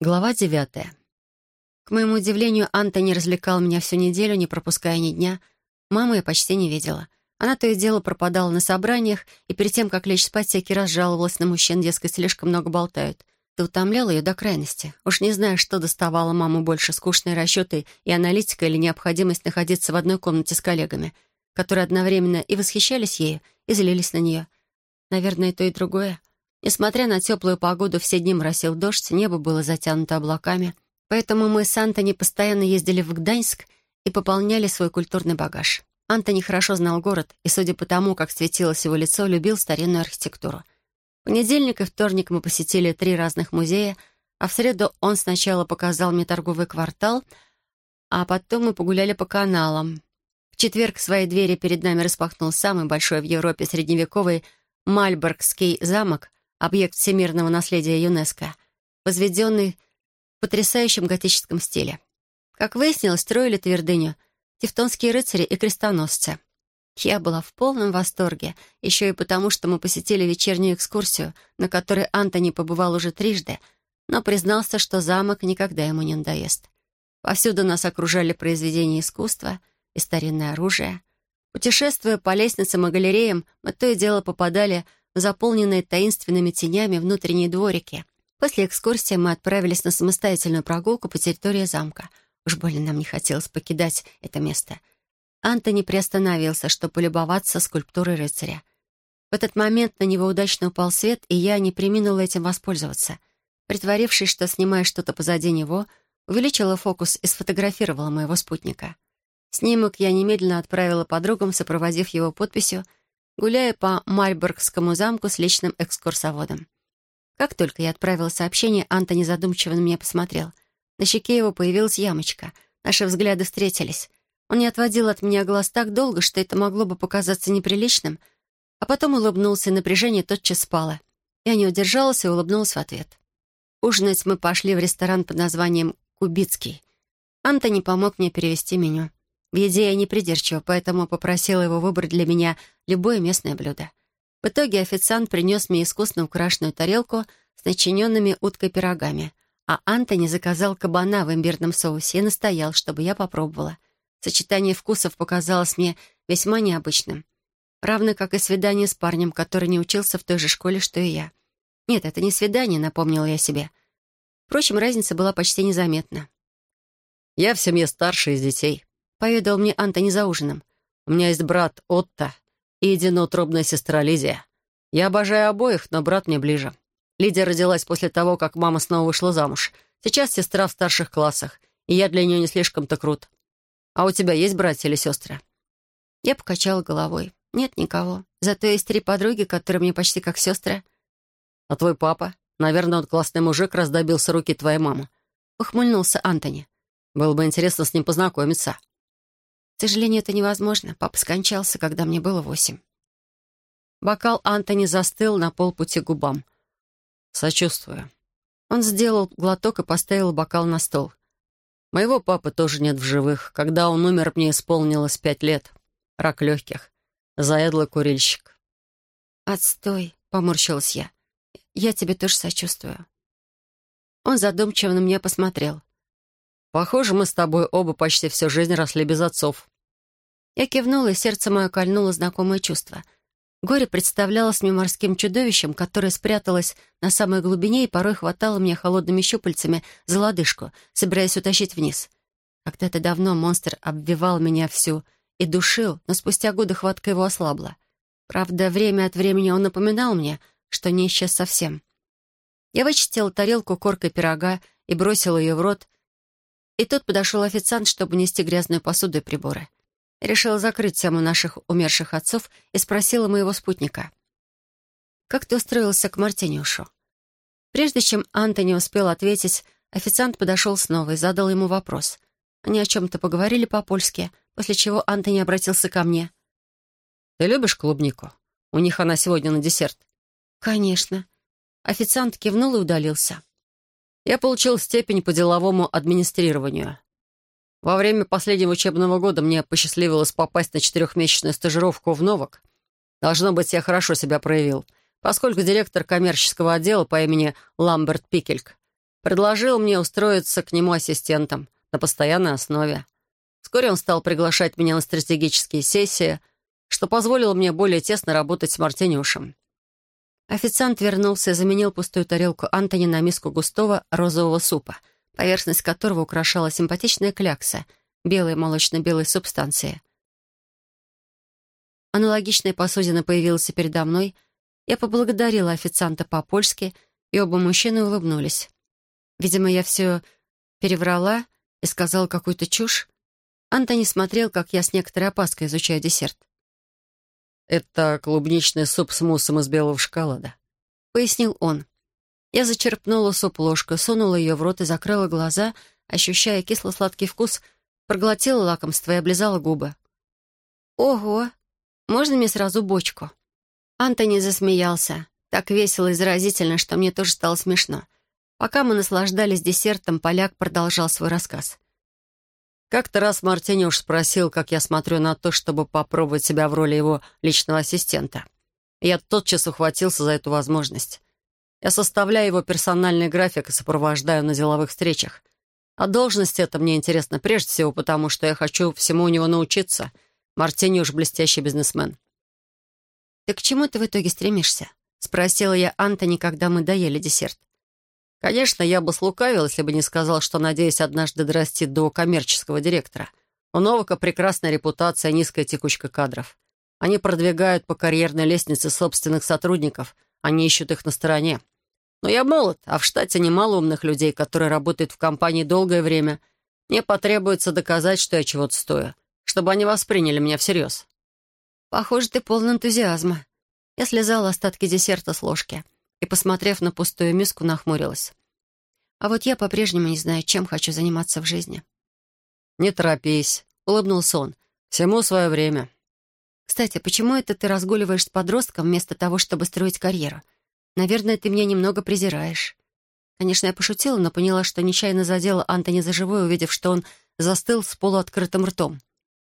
Глава 9. К моему удивлению, Антони развлекал меня всю неделю, не пропуская ни дня. Маму я почти не видела. Она то и дело пропадала на собраниях, и перед тем, как лечь спать, всякий раз жаловалась на мужчин, дескать, слишком много болтают. Это утомляло ее до крайности. Уж не знаю, что доставало маму больше, скучные расчеты и аналитика или необходимость находиться в одной комнате с коллегами, которые одновременно и восхищались ею, и злились на нее. Наверное, и то, и другое. Несмотря на теплую погоду, все дни моросил дождь, небо было затянуто облаками, поэтому мы с Антони постоянно ездили в Гданьск и пополняли свой культурный багаж. Антони хорошо знал город, и, судя по тому, как светилось его лицо, любил старинную архитектуру. В понедельник и вторник мы посетили 3 разных музея, а в среду он сначала показал мне торговый квартал, а потом мы погуляли по каналам. В четверг свои двери перед нами распахнул самый большой в Европе средневековый Мальборгский замок, объект всемирного наследия ЮНЕСКО, возведенный в потрясающем готическом стиле. Как выяснилось, строили твердыню тевтонские рыцари и крестоносцы. Я была в полном восторге, еще и потому, что мы посетили вечернюю экскурсию, на которой Антони побывал уже трижды, но признался, что замок никогда ему не надоест. Повсюду нас окружали произведения искусства и старинное оружие. Путешествуя по лестницам и галереям, мы то и дело попадали в заполненные таинственными тенями внутренние дворики. После экскурсии мы отправились на самостоятельную прогулку по территории замка. Уж больно нам не хотелось покидать это место. Антони приостановился, чтобы полюбоваться скульптурой рыцаря. В этот момент на него удачно упал свет, и я не преминула этим воспользоваться. Притворившись, что снимаю что-то позади него, увеличила фокус и сфотографировала моего спутника. Снимок я немедленно отправила подругам, сопроводив его подписью, гуляя по Мальборгскому замку с личным экскурсоводом. Как только я отправила сообщение, Антони задумчиво на меня посмотрел. На щеке его появилась ямочка. Наши взгляды встретились. Он не отводил от меня глаз так долго, что это могло бы показаться неприличным, а потом улыбнулся, и напряжение тотчас спало. Я не удержалась и улыбнулась в ответ. Ужинать мы пошли в ресторан под названием «Кубицкий». Антони помог мне перевести меню. В еде я не придирчива, поэтому попросила его выбрать для меня любое местное блюдо. В итоге официант принес мне искусно украшенную тарелку с начиненными уткой пирогами, а Антони заказал кабана в имбирном соусе и настоял, чтобы я попробовала. Сочетание вкусов показалось мне весьма необычным. Равно как и свидание с парнем, который не учился в той же школе, что и я. Нет, это не свидание, напомнила я себе. Впрочем, разница была почти незаметна. «Я в семье старший из детей», — поведал мне Антони за ужином. «У меня есть брат Отто и единоутробная сестра Лидия. Я обожаю обоих, но брат мне ближе. Лидия родилась после того, как мама снова вышла замуж. Сейчас сестра в старших классах, и я для нее не слишком-то крут. А у тебя есть братья или сестры?» Я покачала головой. Нет никого. Зато есть 3 подруги, которые мне почти как сестры. «А твой папа? Наверное, он классный мужик, раз добился руки твоей мамы», — ухмыльнулся Антони. «Было бы интересно с ним познакомиться». К сожалению, это невозможно. Папа скончался, когда мне было 8. Бокал Антони застыл на полпути к губам. «Сочувствую». Он сделал глоток и поставил бокал на стол. «Моего папы тоже нет в живых. Когда он умер, мне исполнилось 5 лет. Рак легких. Заядлый курильщик». «Отстой», — поморщилась я. «Я тебе тоже сочувствую». Он задумчиво на меня посмотрел. «Похоже, мы с тобой оба почти всю жизнь росли без отцов». Я кивнула, и сердце мое кольнуло знакомое чувство. Горе представлялось мне морским чудовищем, которое спряталось на самой глубине и порой хватало меня холодными щупальцами за лодыжку, собираясь утащить вниз. Когда-то давно монстр обвивал меня всю и душил, но спустя годы хватка его ослабла. Правда, время от времени он напоминал мне, что не исчез совсем. Я вычистила тарелку коркой пирога и бросила ее в рот, и тут подошел официант, чтобы нести грязную посуду и приборы. Решила закрыть тему наших умерших отцов и спросила моего спутника. «Как ты устроился к Мартиниушу?» Прежде чем Антони успел ответить, официант подошел снова и задал ему вопрос. Они о чем-то поговорили по-польски, после чего Антони обратился ко мне. «Ты любишь клубнику? У них она сегодня на десерт». «Конечно». Официант кивнул и удалился. «Я получил степень по деловому администрированию. Во время последнего учебного года мне посчастливилось попасть на 4-месячную стажировку в Новак. Должно быть, я хорошо себя проявил, поскольку директор коммерческого отдела по имени Ламберт Пикельк Предложил мне устроиться к нему ассистентом на постоянной основе. Вскоре он стал приглашать меня на стратегические сессии, что позволило мне более тесно работать с Мартинюшем. Официант вернулся и заменил пустую тарелку Антони на миску густого розового супа, поверхность которого украшала симпатичная клякса белой молочно-белой субстанции. Аналогичная посудина появилась и передо мной. Я поблагодарила официанта по-польски, и оба мужчины улыбнулись. Видимо, я все переврала и сказала какую-то чушь. Антони смотрел, как я с некоторой опаской изучаю десерт. «Это клубничный суп с муссом из белого шоколада», — пояснил он. Я зачерпнула суп ложкой, сунула ее в рот и закрыла глаза, ощущая кисло-сладкий вкус, проглотила лакомство и облизала губы. «Ого! Можно мне сразу бочку?» Антони засмеялся. Так весело и заразительно, что мне тоже стало смешно. Пока мы наслаждались десертом, поляк продолжал свой рассказ. Как-то раз Мартинюш спросил, как я смотрю на то, чтобы попробовать себя в роли его личного ассистента. Я тотчас ухватился за эту возможность. Я составляю его персональный график и сопровождаю на деловых встречах. А должность эта мне интересна прежде всего потому, что я хочу всему у него научиться. Мартинюш — блестящий бизнесмен. «Ты к чему ты в итоге стремишься?» — спросила я Антони, когда мы доели десерт. Конечно, я бы слукавил, если бы не сказал, что надеюсь однажды дорасти до коммерческого директора. У Новака прекрасная репутация и низкая текучка кадров. Они продвигают по карьерной лестнице собственных сотрудников, они ищут их на стороне. Но я молод, а в штате немало умных людей, которые работают в компании долгое время. Мне потребуется доказать, что я чего-то стою, чтобы они восприняли меня всерьез. «Похоже, ты полон энтузиазма». Я слезала остатки десерта с ложки и, посмотрев на пустую миску, нахмурилась. А вот я по-прежнему не знаю, чем хочу заниматься в жизни. «Не торопись», — улыбнулся он. «Всему свое время». «Кстати, почему это ты разгуливаешь с подростком вместо того, чтобы строить карьеру? Наверное, ты меня немного презираешь». Конечно, я пошутила, но поняла, что нечаянно задела Антони за живое, увидев, что он застыл с полуоткрытым ртом.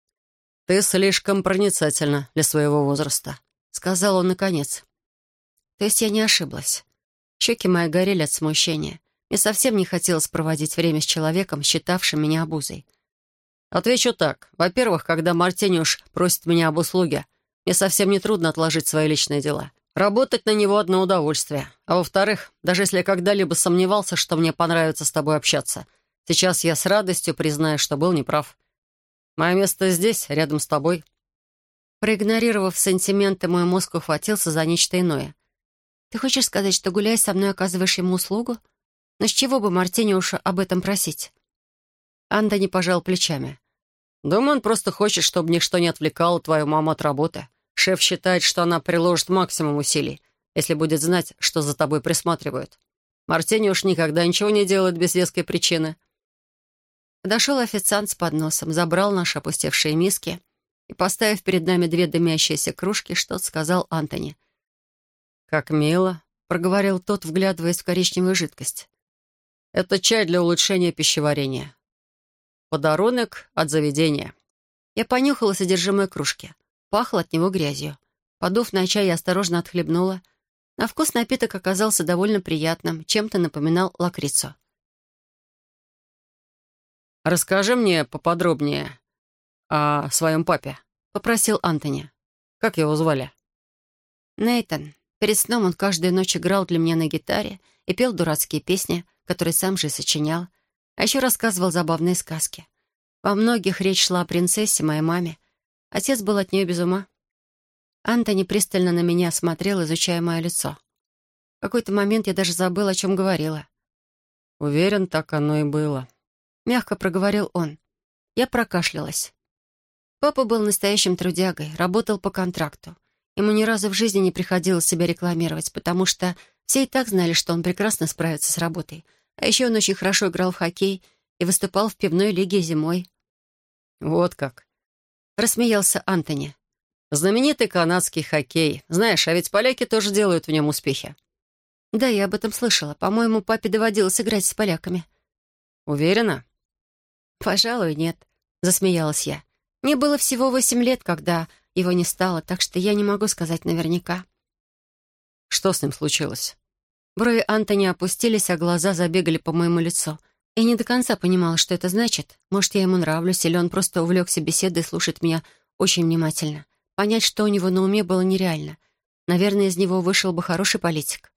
«Ты слишком проницательна для своего возраста», — сказал он наконец. То есть я не ошиблась. Щеки мои горели от смущения. Мне совсем не хотелось проводить время с человеком, считавшим меня обузой. «Отвечу так. Во-первых, когда Мартинюш просит меня об услуге, мне совсем не трудно отложить свои личные дела. Работать на него — одно удовольствие. А во-вторых, даже если я когда-либо сомневался, что мне понравится с тобой общаться, сейчас я с радостью признаю, что был неправ. Мое место здесь, рядом с тобой». Проигнорировав сантименты, мой мозг ухватился за нечто иное. «Ты хочешь сказать, что, гуляя со мной, оказываешь ему услугу? Но с чего бы Мартинюшу об этом просить?» Антони пожал плечами. «Думаю, он просто хочет, чтобы ничто не отвлекало твою маму от работы. Шеф считает, что она приложит максимум усилий, если будет знать, что за тобой присматривают. Мартинюш никогда ничего не делает без веской причины». Подошел официант с подносом, забрал наши опустевшие миски и, поставив перед нами две дымящиеся кружки, что-то сказал Антони. «Как мило», — проговорил тот, вглядываясь в коричневую жидкость. «Это чай для улучшения пищеварения. Подарунок от заведения». Я понюхала содержимое кружки. Пахло от него грязью. Подув на чай, я осторожно отхлебнула. На вкус напиток оказался довольно приятным, чем-то напоминал лакрицу. «Расскажи мне поподробнее о своем папе», — попросил Антони. «Как его звали?» Нейтан. Перед сном он каждую ночь играл для меня на гитаре и пел дурацкие песни, которые сам же и сочинял, а еще рассказывал забавные сказки. Во многих речь шла о принцессе, моей маме. Отец был от нее без ума. Антони пристально на меня смотрел, изучая мое лицо. В какой-то момент я даже забыла, о чем говорила. «Уверен, так оно и было», — мягко проговорил он. Я прокашлялась. Папа был настоящим трудягой, работал по контракту. Ему ни разу в жизни не приходилось себя рекламировать, потому что все и так знали, что он прекрасно справится с работой. А еще он очень хорошо играл в хоккей и выступал в пивной лиге зимой. «Вот как», — рассмеялся Антони. «Знаменитый канадский хоккей. Знаешь, а ведь поляки тоже делают в нем успехи». «Да, я об этом слышала. По-моему, папе доводилось играть с поляками». «Уверена?» «Пожалуй, нет», — засмеялась я. «Мне было всего 8 лет, когда его не стало, так что я не могу сказать наверняка». «Что с ним случилось?» Брови Антони опустились, а глаза забегали по моему лицу. Я не до конца понимала, что это значит. Может, я ему нравлюсь, или он просто увлекся беседой и слушает меня очень внимательно. Понять, что у него на уме, было нереально. Наверное, из него вышел бы хороший политик.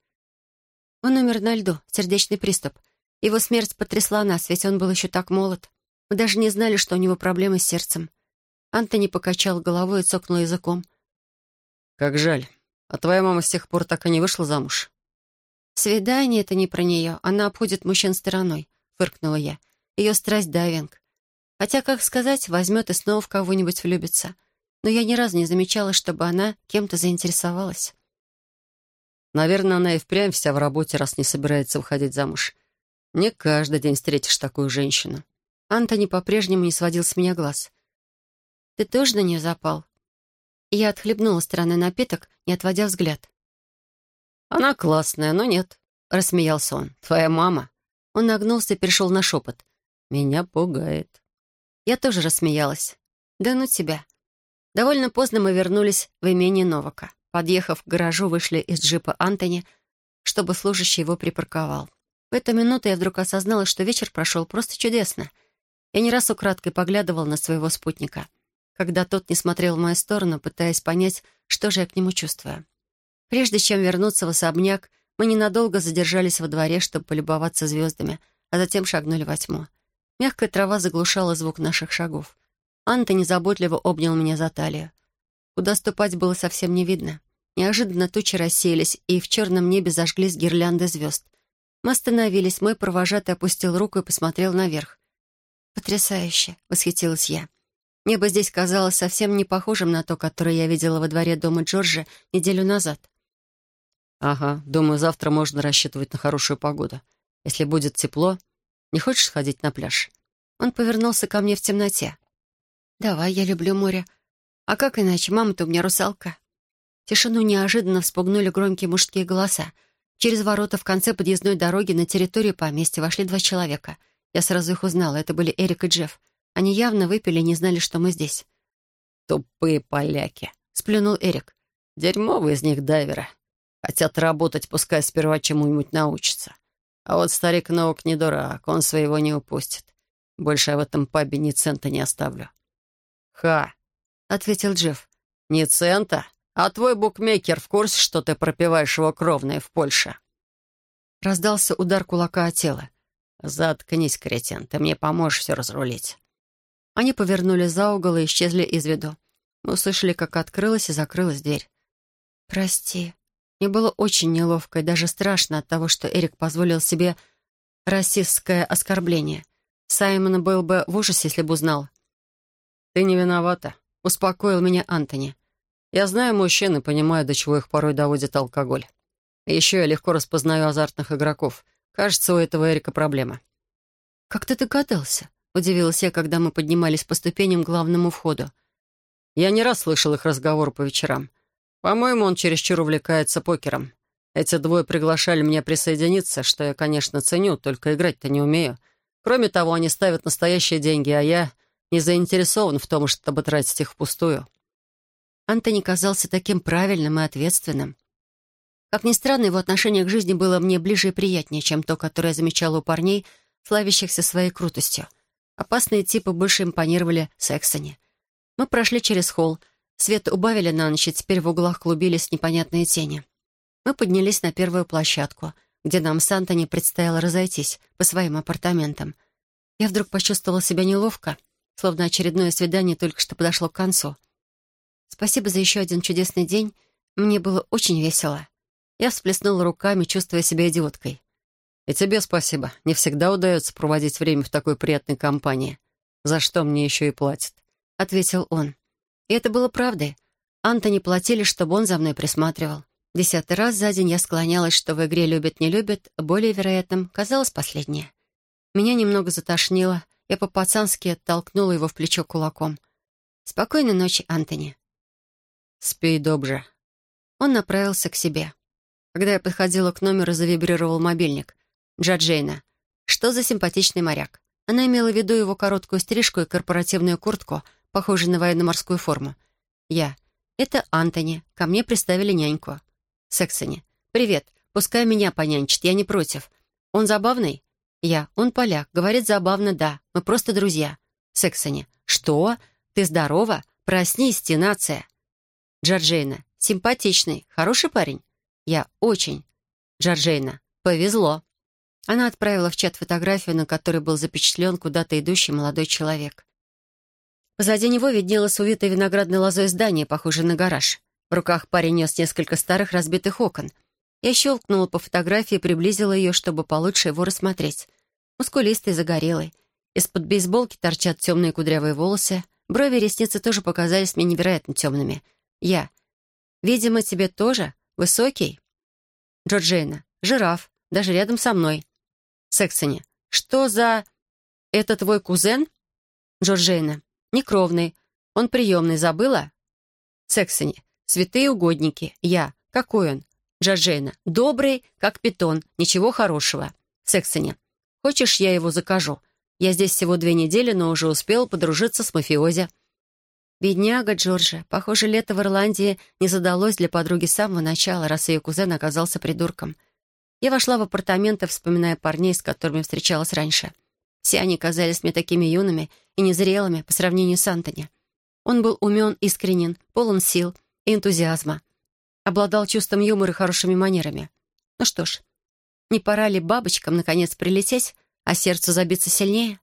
Он умер на льду, сердечный приступ. Его смерть потрясла нас, ведь он был еще так молод. Мы даже не знали, что у него проблемы с сердцем. Антони покачал головой и цокнул языком. «Как жаль. А твоя мама с тех пор так и не вышла замуж?» «Свидание — это не про нее. Она обходит мужчин стороной», — фыркнула я. «Ее страсть — дайвинг. Хотя, как сказать, возьмет и снова в кого-нибудь влюбится. Но я ни разу не замечала, чтобы она кем-то заинтересовалась». «Наверное, она и впрямь вся в работе, раз не собирается выходить замуж. Не каждый день встретишь такую женщину». Антони по-прежнему не сводил с меня глаз. «Ты тоже на нее запал?» Я отхлебнула странный напиток, не отводя взгляд. «Она классная, но нет», — рассмеялся он. «Твоя мама». Он нагнулся и перешел на шепот. «Меня пугает». Я тоже рассмеялась. «Да ну тебя». Довольно поздно мы вернулись в имение Новака. Подъехав к гаражу, вышли из джипа Антони, чтобы служащий его припарковал. В эту минуту я вдруг осознала, что вечер прошел просто чудесно. Я не раз украдкой поглядывала на своего спутника, когда тот не смотрел в мою сторону, пытаясь понять, что же я к нему чувствую. Прежде чем вернуться в особняк, мы ненадолго задержались во дворе, чтобы полюбоваться звездами, а затем шагнули во тьму. Мягкая трава заглушала звук наших шагов. Антони заботливо обнял меня за талию. Куда ступать было совсем не видно. Неожиданно тучи рассеялись, и в черном небе зажглись гирлянды звезд. Мы остановились, мой провожатый опустил руку и посмотрел наверх. «Потрясающе!» — восхитилась я. Небо здесь казалось совсем не похожим на то, которое я видела во дворе дома Джорджа неделю назад. «Ага, думаю, завтра можно рассчитывать на хорошую погоду. Если будет тепло, не хочешь сходить на пляж?» Он повернулся ко мне в темноте. «Давай, я люблю море. А как иначе? Мама-то у меня русалка». Тишину неожиданно вспугнули громкие мужские голоса. Через ворота в конце подъездной дороги на территорию поместья вошли 2 человека. Я сразу их узнала. Это были Эрик и Джефф. Они явно выпили и не знали, что мы здесь. «Тупые поляки», — сплюнул Эрик. «Дерьмовые из них дайверы. Хотят работать, пускай сперва чему-нибудь научатся. А вот старик Ноук не дурак, он своего не упустит. Больше я в этом пабе ни цента не оставлю». «Ха», — ответил Джефф. «Ни цента? А твой букмекер в курсе, что ты пропиваешь его кровное в Польше?» Раздался удар кулака о тело. «Заткнись, кретин, ты мне поможешь все разрулить». Они повернули за угол и исчезли из виду. Мы услышали, как открылась и закрылась дверь. «Прости». Мне было очень неловко и даже страшно от того, что Эрик позволил себе расистское оскорбление. Саймон был бы в ужасе, если бы узнал. «Ты не виновата», — успокоил меня Антони. «Я знаю мужчин и понимаю, до чего их порой доводит алкоголь. И еще я легко распознаю азартных игроков. Кажется, у этого Эрика проблема». «Как ты догадался?» — удивилась я, когда мы поднимались по ступеням к главному входу. «Я не раз слышал их разговор по вечерам. По-моему, он чересчур увлекается покером. Эти 2 приглашали меня присоединиться, что я, конечно, ценю, только играть-то не умею. Кроме того, они ставят настоящие деньги, а я не заинтересован в том, чтобы тратить их впустую». Антони казался таким правильным и ответственным. Как ни странно, его отношение к жизни было мне ближе и приятнее, чем то, которое я замечала у парней, славящихся своей крутостью. Опасные типы больше импонировали Сексоне. Мы прошли через холл. Свет убавили на ночь, и теперь в углах клубились непонятные тени. Мы поднялись на первую площадку, где нам с Антони предстояло разойтись по своим апартаментам. Я вдруг почувствовала себя неловко, словно очередное свидание только что подошло к концу. Спасибо за еще один чудесный день. Мне было очень весело. Я всплеснула руками, чувствуя себя идиоткой. «И тебе спасибо. Не всегда удается проводить время в такой приятной компании. За что мне еще и платят», — ответил он. И это было правдой. Антони платили, чтобы он за мной присматривал. 10-й раз за день я склонялась, что в игре «любят-не любят», более вероятным казалось последнее. Меня немного затошнило. Я по-пацански толкнула его в плечо кулаком. «Спокойной ночи, Антони». «Спи добре». Он направился к себе. Когда я подходила к номеру, завибрировал мобильник. Джаджейна. Что за симпатичный моряк? Она имела в виду его короткую стрижку и корпоративную куртку, похожую на военно-морскую форму. Я. Это Антони. Ко мне приставили няньку. Сексони. «Привет. Пускай меня понянчит, я не против. Он забавный? Я. Он поляк. Говорит забавно, да. Мы просто друзья. Сексони. Что? Ты здорова? Проснись, нация. Джорджейна. Симпатичный. Хороший парень? Я. Очень. Джорджейна. Повезло. Она отправила в чат фотографию, на которой был запечатлен куда-то идущий молодой человек. Позади него виднелось увитое виноградной лозой здание, похожее на гараж. В руках парень нес несколько старых разбитых окон. Я щелкнула по фотографии и приблизила ее, чтобы получше его рассмотреть. Мускулистый, загорелый. Из-под бейсболки торчат темные кудрявые волосы. Брови и ресницы тоже показались мне невероятно темными. Я. Видимо, тебе тоже? Высокий? Джорджейна. Жираф. Даже рядом со мной. Сексони. Что за... Это твой кузен? Джорджейна. Некровный. Он приемный. Забыла? Сексони. Святые угодники. Я. Какой он? Джорджейна. Добрый, как питон. Ничего хорошего. Сексони. Хочешь, я его закажу? Я здесь всего 2 недели, но уже успел подружиться с мафиози. Бедняга Джорджа. Похоже, лето в Ирландии не задалось для подруги с самого начала, раз ее кузен оказался придурком. Я вошла в апартаменты, вспоминая парней, с которыми встречалась раньше. Все они казались мне такими юными и незрелыми по сравнению с Антони. Он был умен, искренен, полон сил и энтузиазма. Обладал чувством юмора и хорошими манерами. Ну что ж, не пора ли бабочкам наконец прилететь, а сердцу забиться сильнее?